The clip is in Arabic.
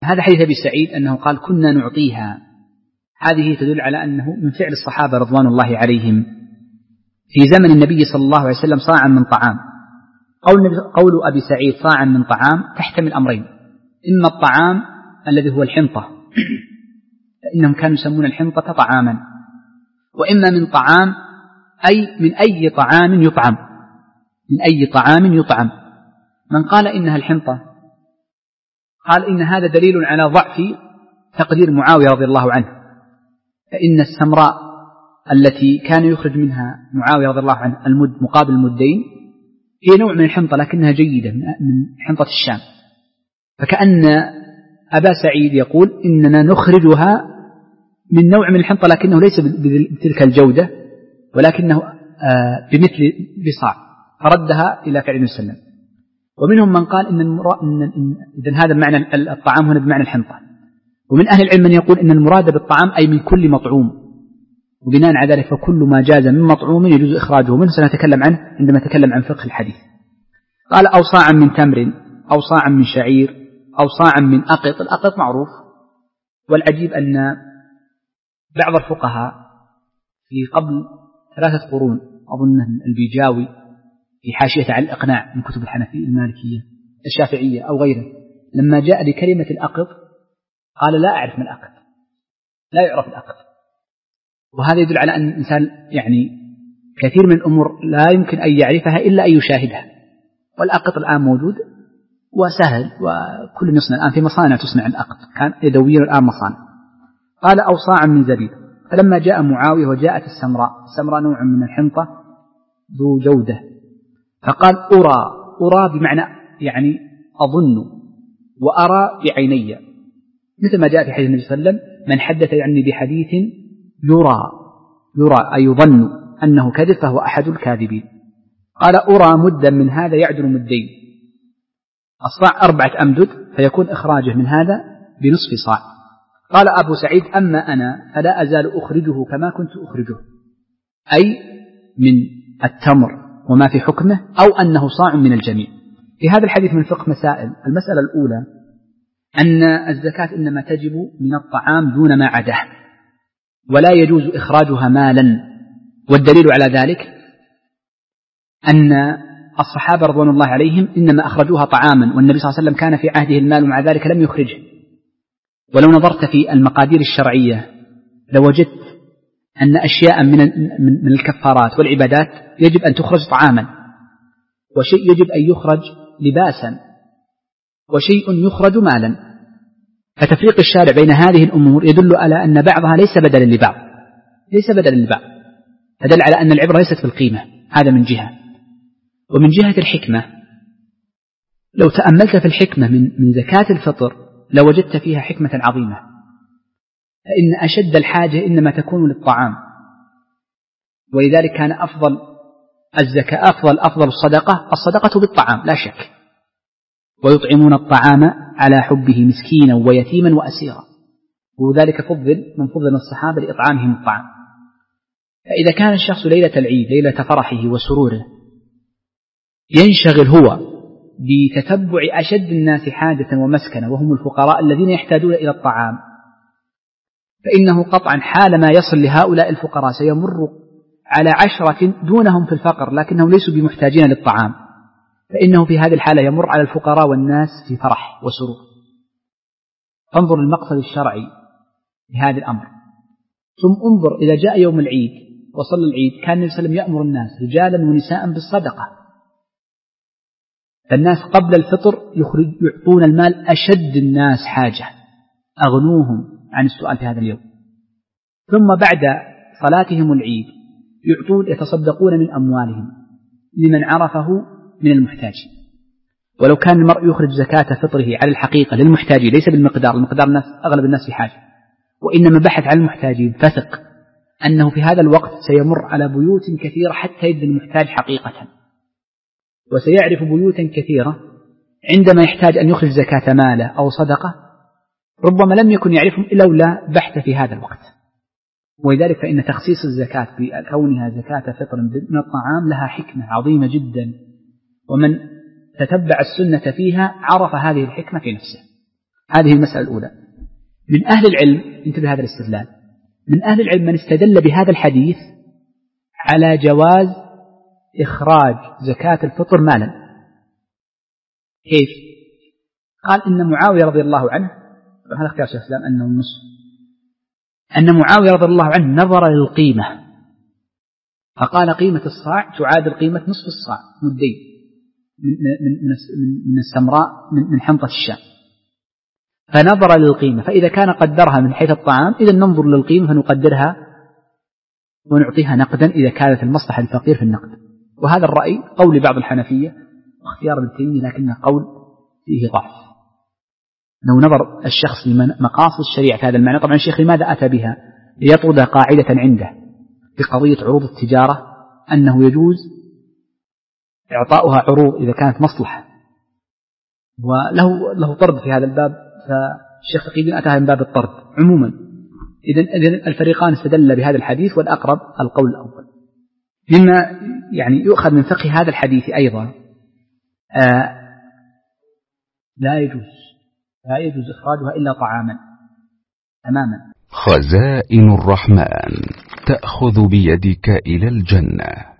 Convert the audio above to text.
هذا حديث أبي سعيد أنه قال كنا نعطيها، هذه تدل على أنه من فعل الصحابة رضوان الله عليهم في زمن النبي صلى الله عليه وسلم صاعا من طعام. قول أبي سعيد صاعا من طعام تحتمل أمرين: إما الطعام الذي هو الحنطة، فإنهم كانوا يسمون الحنطة طعاما، وإما من طعام أي من أي طعام يطعم، من أي طعام يطعم. من قال إنها الحنطة قال إن هذا دليل على ضعف تقدير معاوية رضي الله عنه، فإن السمراء التي كان يخرج منها معاوية رضي الله عنه المد مقابل المدين هي نوع من الحنطة لكنها جيدة من حنطة الشام، فكأن أبا سعيد يقول إننا نخرجها من نوع من الحنطة لكنه ليس بتلك الجودة ولكنه بمثل بصاع، فردها إلى فعل وسلم. ومنهم من قال إذن هذا معنى الطعام هنا بمعنى الحنطة. ومن أهل العلم من يقول إن المراد بالطعام أي من كل مطعوم، وبناء على ذلك فكل ما جاز من مطعوم يجوز إخراجه منه، سنتكلم عنه عندما نتكلم عن فقه الحديث. قال أو صاعا من تمر أو صاعا من شعير أو صاعا من أقط. الأقط معروف، والعجيب أن بعض الفقهاء في قبل 3 قرون أظن البيجاوي في حاشية على الإقناع من كتب الحنفية المالكية الشافعية أو غيره، لما جاء لكلمة الأقط قال لا أعرف ما الأقط، لا يعرف الأقط. وهذا يدل على أن الإنسان يعني كثير من الأمور لا يمكن أن يعرفها إلا أن يشاهدها. والأقط الآن موجود وسهل، وكل يصنع الآن في مصانع تصنع الأقط، كان يدوية الآن مصانع. قال أو صاعا من زبيب. فلما جاء معاوية وجاءت السمراء نوع من الحنطة ذو جودة، فقال أرى بمعنى يعني أظن، وأرى بعيني، مثل ما جاء في حديث النبي صلى الله عليه وسلم: من حدث عني بحديث يرى أي يظن أنه كذب فهو أحد الكاذبين. قال أرى مدا من هذا يعدل مدين. الصاع 4 أمدد، فيكون إخراجه من هذا بنصف صاع. قال أبو سعيد: أما أنا فلا أزال أخرجه كما كنت أخرجه، أي من التمر وما في حكمه، أو أنه صاع من الجميع. في هذا الحديث من فقه مسائل. المسألة الأولى أن الزكاة إنما تجب من الطعام دون ما عداه، ولا يجوز إخراجها مالا. والدليل على ذلك أن الصحابة رضوان الله عليهم إنما أخرجوها طعاما، والنبي صلى الله عليه وسلم كان في عهده المال ومع ذلك لم يخرجه. ولو نظرت في المقادير الشرعية لوجدت أن أشياء من الكفارات والعبادات يجب أن تخرج طعاما، وشيء يجب أن يخرج لباسا، وشيء يخرج مالا. فتفريق الشارع بين هذه الأمور يدل على أن بعضها ليس بدلا لبعض، فدل على أن العبرة ليست بالقيمة. هذا من جهة. ومن جهة الحكمة، لو تأملت في الحكمة من زكاة الفطر لوجدت فيها حكمة عظيمة. فإن أشد الحاجة إنما تكون للطعام، ولذلك كان أفضل الزكاة أفضل الصدقة بالطعام لا شك. ويطعمون الطعام على حبه مسكينا ويتيما وأسيرا، وذلك من فضل الصحابة لإطعامهم الطعام. فإذا كان الشخص ليلة العيد ليلة فرحه وسروره ينشغل هو بتتبع أشد الناس حاجة ومسكنة وهم الفقراء الذين يحتاجون إلى الطعام، فإنه قطعا حالما يصل لهؤلاء الفقراء سيمر على 10 دونهم في الفقر لكنهم ليسوا بمحتاجين للطعام، فإنه في هذه الحالة يمر على الفقراء والناس في فرح وسرور. فانظر المقصد الشرعي لهذا الأمر. ثم انظر إذا جاء يوم العيد وصل العيد كان النبي صلى الله عليه وسلم يأمر الناس رجالا ونساء بالصدقة، فالناس قبل الفطر يعطون المال أشد الناس حاجة، أغنوهم عن السؤال في هذا اليوم. ثم بعد صلاتهم العيد يتصدقون من أموالهم لمن عرفه من المحتاج. ولو كان المرء يخرج زكاة فطره على الحقيقة للمحتاجين ليس بالمقدار، الناس أغلب الناس في حاجة، وإنما بحث عن المحتاجين، فثق أنه في هذا الوقت سيمر على بيوت كثيرة حتى يجد المحتاج حقيقة، وسيعرف بيوتا كثيرة عندما يحتاج أن يخرج زكاة ماله أو صدقة ربما لم يكن يعرفهم إلا ولا بحث في هذا الوقت. ولذلك فإن تخصيص الزكاة بكونها زكاة فطر من الطعام لها حكمة عظيمة جدا، ومن تتبع السنة فيها عرف هذه الحكمة في نفسه. هذه المسألة الأولى. من أهل العلم، انتبه هذا الاستدلال، من أهل العلم من استدل بهذا الحديث على جواز إخراج زكاة الفطر مالا. كيف؟ قال إن معاوية رضي الله عنه، هذا اختيار شيخ الإسلام أنه النصف، أن معاوية رضي الله عنه نظر للقيمة فقال قيمة الصاع تعادل قيمة نصف الصاع مدين من السمراء من حنطة الشام، فنظر للقيمة، فإذا كان قدرها من حيث الطعام إذا ننظر للقيمة فنقدرها ونعطيها نقدا إذا كانت المصلحة للفقير في النقد. وهذا الرأي قول بعض الحنفية واختيار ابن تيمية، لكنه قول فيه ضعف. لو نظر الشخص لمقاصد الشريعة في هذا المعنى، طبعا الشيخ لماذا أتى بها؟ ليطرد قاعدة عنده في قضية عروض التجارة أنه يجوز إعطاؤها عروض إذا كانت مصلحة، وله طرد في هذا الباب، فالشيخ تقي الدين أتاها من باب الطرد عموما. إذن الفريقان استدل بهذا الحديث، والأقرب القول الأول. مما يعني يؤخذ من فقه هذا الحديث أيضا لا يجوز إخراجها إلا طعاما تماما. خزائن الرحمن تأخذ بيدك إلى الجنة.